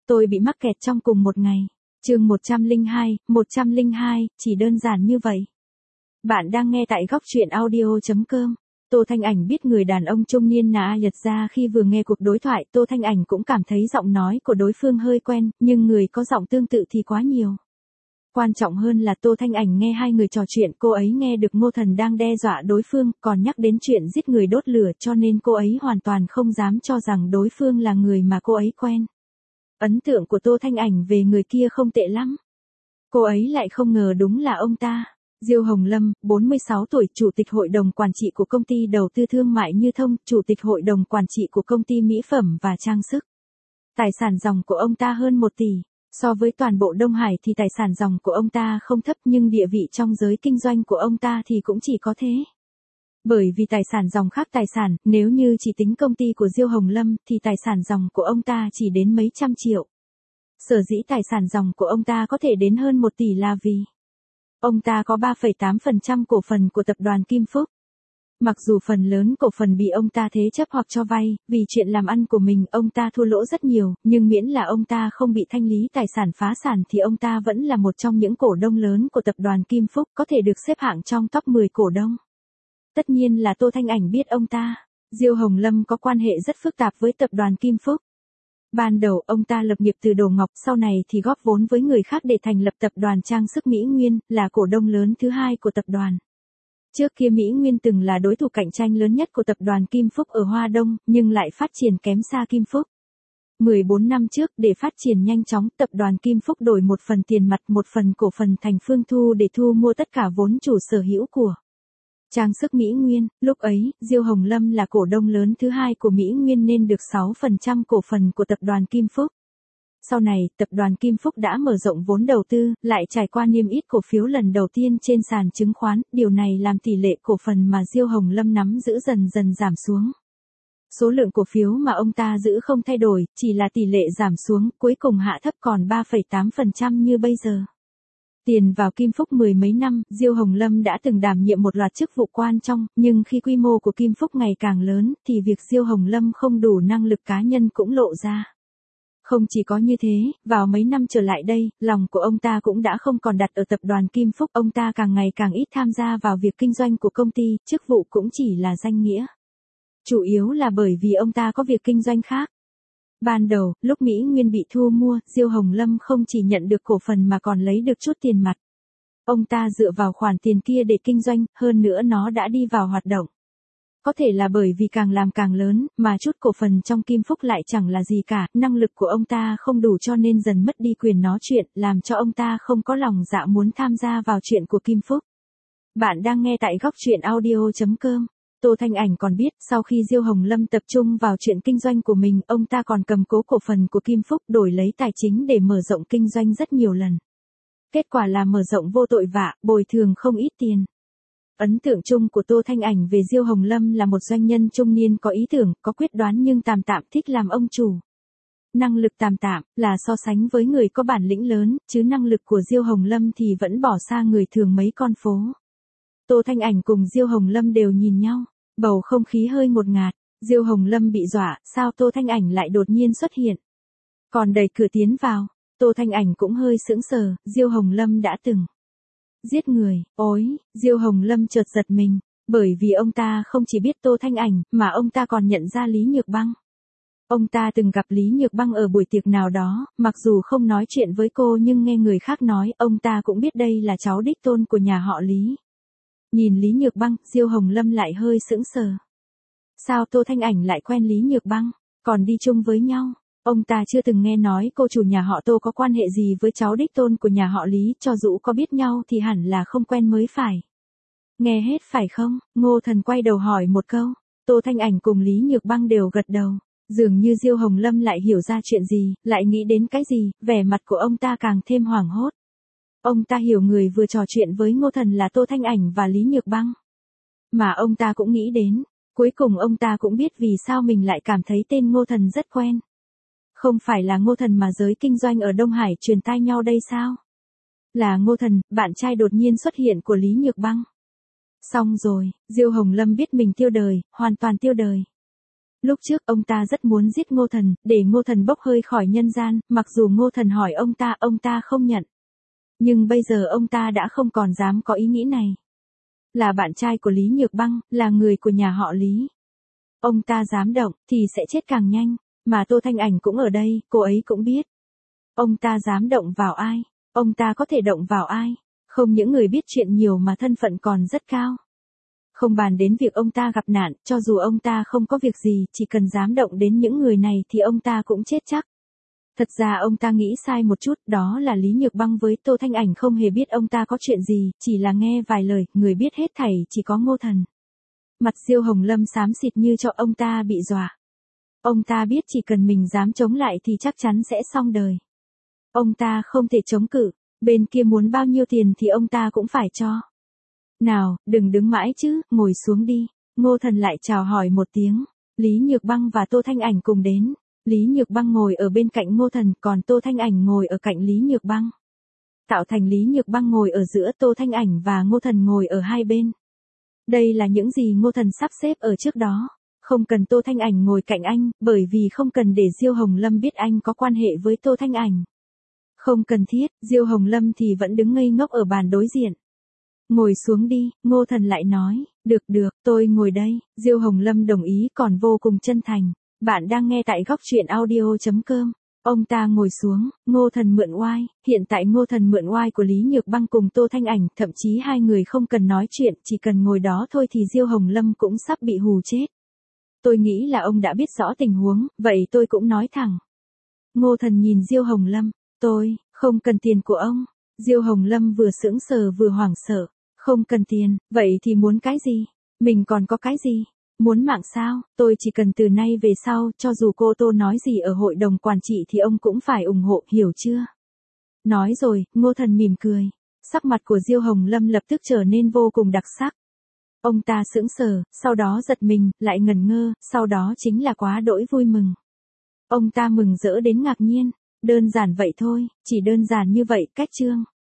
Tôi bị mắc kẹt trong cùng một ngày. Chương 102, chỉ đơn giản như vậy. Bạn đang nghe tại góc truyện audio.com. Tô Thanh Ảnh biết người đàn ông trung niên là Nhật ra khi vừa nghe cuộc đối thoại, Tô Thanh Ảnh cũng cảm thấy giọng nói của đối phương hơi quen, nhưng người có giọng tương tự thì quá nhiều. Quan trọng hơn là Tô Thanh Ảnh nghe hai người trò chuyện, cô ấy nghe được Ngô Thần đang đe dọa đối phương, còn nhắc đến chuyện giết người đốt lửa, cho nên cô ấy hoàn toàn không dám cho rằng đối phương là người mà cô ấy quen. Ấn tượng của Tô Thanh Ảnh về người kia không tệ lắm. Cô ấy lại không ngờ đúng là ông ta. Diêu Hồng Lâm, 46 tuổi, Chủ tịch Hội đồng Quản trị của công ty đầu tư thương mại Như Thông, Chủ tịch Hội đồng Quản trị của công ty mỹ phẩm và trang sức. Tài sản ròng của ông ta hơn 1 tỷ. So với toàn bộ Đông Hải thì tài sản ròng của ông ta không thấp, nhưng địa vị trong giới kinh doanh của ông ta thì cũng chỉ có thế. Bởi vì tài sản ròng khác tài sản, nếu như chỉ tính công ty của Diêu Hồng Lâm thì tài sản ròng của ông ta chỉ đến mấy trăm triệu. Sở dĩ tài sản ròng của ông ta có thể đến hơn 1 tỷ là vì ông ta có 3,8% cổ phần của tập đoàn Kim Phúc. Mặc dù phần lớn cổ phần bị ông ta thế chấp hoặc cho vay, vì chuyện làm ăn của mình ông ta thua lỗ rất nhiều, nhưng miễn là ông ta không bị thanh lý tài sản phá sản thì ông ta vẫn là một trong những cổ đông lớn của tập đoàn Kim Phúc, có thể được xếp hạng trong top 10 cổ đông. Tất nhiên là Tô Thanh Ảnh biết ông ta. Diêu Hồng Lâm có quan hệ rất phức tạp với tập đoàn Kim Phúc. Ban đầu ông ta lập nghiệp từ đồ ngọc, sau này thì góp vốn với người khác để thành lập tập đoàn trang sức Mỹ Nguyên, là cổ đông lớn thứ hai của tập đoàn. Trước kia Mỹ Nguyên từng là đối thủ cạnh tranh lớn nhất của tập đoàn Kim Phúc ở Hoa Đông, nhưng lại phát triển kém xa Kim Phúc. 14 năm trước, để phát triển nhanh chóng, tập đoàn Kim Phúc đổi một phần tiền mặt, một phần cổ phần thành Phương Thu để thu mua tất cả vốn chủ sở hữu của trang sức Mỹ Nguyên. Lúc ấy, Diêu Hồng Lâm là cổ đông lớn thứ hai của Mỹ Nguyên nên được 6% cổ phần của tập đoàn Kim Phúc. Sau này, tập đoàn Kim Phúc đã mở rộng vốn đầu tư, lại trải qua niêm yết cổ phiếu lần đầu tiên trên sàn chứng khoán, điều này làm tỷ lệ cổ phần mà Diêu Hồng Lâm nắm giữ dần dần giảm xuống. Số lượng cổ phiếu mà ông ta giữ không thay đổi, chỉ là tỷ lệ giảm xuống, cuối cùng hạ thấp còn 3,8% như bây giờ. Tiền vào Kim Phúc 10 mấy năm, Diêu Hồng Lâm đã từng đảm nhiệm một loạt chức vụ quan trọng, nhưng khi quy mô của Kim Phúc ngày càng lớn, thì việc Diêu Hồng Lâm không đủ năng lực cá nhân cũng lộ ra. Không chỉ có như thế, vào mấy năm trở lại đây, lòng của ông ta cũng đã không còn đặt ở tập đoàn Kim Phúc, ông ta càng ngày càng ít tham gia vào việc kinh doanh của công ty, chức vụ cũng chỉ là danh nghĩa. Chủ yếu là bởi vì ông ta có việc kinh doanh khác. Ban đầu, lúc Mỹ Nguyên bị thu mua, Diêu Hồng Lâm không chỉ nhận được cổ phần mà còn lấy được chút tiền mặt. Ông ta dựa vào khoản tiền kia để kinh doanh, hơn nữa nó đã đi vào hoạt động. Có thể là bởi vì càng làm càng lớn, mà chút cổ phần trong Kim Phúc lại chẳng là gì cả, năng lực của ông ta không đủ cho nên dần mất đi quyền nói chuyện, làm cho ông ta không có lòng dạ muốn tham gia vào chuyện của Kim Phúc. Bạn đang nghe tại góc truyện audio.com. Tô Thanh Ảnh còn biết, sau khi Diêu Hồng Lâm tập trung vào chuyện kinh doanh của mình, ông ta còn cầm cố cổ phần của Kim Phúc đổi lấy tài chính để mở rộng kinh doanh rất nhiều lần. Kết quả là mở rộng vô tội vạ, bồi thường không ít tiền. Ấn tượng chung của Tô Thanh Ảnh về Diêu Hồng Lâm là một doanh nhân trung niên có ý tưởng, có quyết đoán nhưng tạm thích làm ông chủ. Năng lực tạm là so sánh với người có bản lĩnh lớn, chứ năng lực của Diêu Hồng Lâm thì vẫn bỏ xa người thường mấy con phố. Tô Thanh Ảnh cùng Diêu Hồng Lâm đều nhìn nhau, bầu không khí hơi ngột ngạt. Diêu Hồng Lâm bị dọa, sao Tô Thanh Ảnh lại đột nhiên xuất hiện. Còn đẩy cửa tiến vào, Tô Thanh Ảnh cũng hơi sững sờ, Diêu Hồng Lâm đã từng giết người. Ôi, Diêu Hồng Lâm chợt giật mình, bởi vì ông ta không chỉ biết Tô Thanh Ảnh, mà ông ta còn nhận ra Lý Nhược Băng. Ông ta từng gặp Lý Nhược Băng ở buổi tiệc nào đó, mặc dù không nói chuyện với cô nhưng nghe người khác nói, ông ta cũng biết đây là cháu đích tôn của nhà họ Lý. Nhìn Lý Nhược Băng, Diêu Hồng Lâm lại hơi sững sờ. Sao Tô Thanh Ảnh lại quen Lý Nhược Băng, còn đi chung với nhau? Ông ta chưa từng nghe nói cô chủ nhà họ Tô có quan hệ gì với cháu đích tôn của nhà họ Lý, cho dù có biết nhau thì hẳn là không quen mới phải. Nghe hết phải không? Ngô Thần quay đầu hỏi một câu. Tô Thanh Ảnh cùng Lý Nhược Băng đều gật đầu. Dường như Diêu Hồng Lâm lại hiểu ra chuyện gì, lại nghĩ đến cái gì, vẻ mặt của ông ta càng thêm hoảng hốt. Ông ta hiểu người vừa trò chuyện với Ngô Thần là Tô Thanh Ảnh và Lý Nhược Băng. Mà ông ta cũng nghĩ đến, cuối cùng ông ta cũng biết vì sao mình lại cảm thấy tên Ngô Thần rất quen. Không phải là Ngô Thần mà giới kinh doanh ở Đông Hải truyền tai nhau đây sao? Là Ngô Thần, bạn trai đột nhiên xuất hiện của Lý Nhược Băng. Xong rồi, Diêu Hồng Lâm biết mình tiêu đời, hoàn toàn tiêu đời. Lúc trước ông ta rất muốn giết Ngô Thần, để Ngô Thần bốc hơi khỏi nhân gian, mặc dù Ngô Thần hỏi ông ta không nhận. Nhưng bây giờ ông ta đã không còn dám có ý nghĩ này. Là bạn trai của Lý Nhược Băng, là người của nhà họ Lý. Ông ta dám động, thì sẽ chết càng nhanh, mà Tô Thanh Ảnh cũng ở đây, cô ấy cũng biết. Ông ta dám động vào ai? Ông ta có thể động vào ai? Không những người biết chuyện nhiều mà thân phận còn rất cao. Không bàn đến việc ông ta gặp nạn, cho dù ông ta không có việc gì, chỉ cần dám động đến những người này thì ông ta cũng chết chắc. Thật ra ông ta nghĩ sai một chút, đó là Lý Nhược Băng với Tô Thanh Ảnh không hề biết ông ta có chuyện gì, chỉ là nghe vài lời, người biết hết thảy chỉ có Ngô Thần. Mặt Diêu Hồng Lâm xám xịt như cho ông ta bị dọa. Ông ta biết chỉ cần mình dám chống lại thì chắc chắn sẽ xong đời. Ông ta không thể chống cự, bên kia muốn bao nhiêu tiền thì ông ta cũng phải cho. Nào, đừng đứng mãi chứ, ngồi xuống đi. Ngô Thần lại chào hỏi một tiếng. Lý Nhược Băng và Tô Thanh Ảnh cùng đến. Lý Nhược Băng ngồi ở bên cạnh Ngô Thần, còn Tô Thanh Ảnh ngồi ở cạnh Lý Nhược Băng. Tạo thành Lý Nhược Băng ngồi ở giữa, Tô Thanh Ảnh và Ngô Thần ngồi ở hai bên. Đây là những gì Ngô Thần sắp xếp ở trước đó. Không cần Tô Thanh Ảnh ngồi cạnh anh, bởi vì không cần để Diêu Hồng Lâm biết anh có quan hệ với Tô Thanh Ảnh. Không cần thiết, Diêu Hồng Lâm thì vẫn đứng ngây ngốc ở bàn đối diện. Ngồi xuống đi, Ngô Thần lại nói, được, tôi ngồi đây. Diêu Hồng Lâm đồng ý còn vô cùng chân thành. Bạn đang nghe tại góc truyện audio.com. Ông ta ngồi xuống, Ngô Thần mượn oai, hiện tại Ngô Thần mượn oai của Lý Nhược Băng cùng Tô Thanh Ảnh, thậm chí hai người không cần nói chuyện, chỉ cần ngồi đó thôi thì Diêu Hồng Lâm cũng sắp bị hù chết. Tôi nghĩ là ông đã biết rõ tình huống, vậy tôi cũng nói thẳng. Ngô Thần nhìn Diêu Hồng Lâm, tôi không cần tiền của ông. Diêu Hồng Lâm vừa sững sờ vừa hoảng sợ, không cần tiền, vậy thì muốn cái gì? Mình còn có cái gì? Muốn mạng sao? Tôi chỉ cần từ nay về sau, cho dù cô Tô nói gì ở hội đồng quản trị thì ông cũng phải ủng hộ, hiểu chưa? Nói rồi, Ngô Thần mỉm cười. Sắc mặt của Diêu Hồng Lâm lập tức trở nên vô cùng đặc sắc. Ông ta sững sờ, sau đó giật mình, lại ngẩn ngơ, sau đó chính là quá đỗi vui mừng. Ông ta mừng rỡ đến ngạc nhiên. Đơn giản vậy thôi, chỉ đơn giản như vậy, cách chương.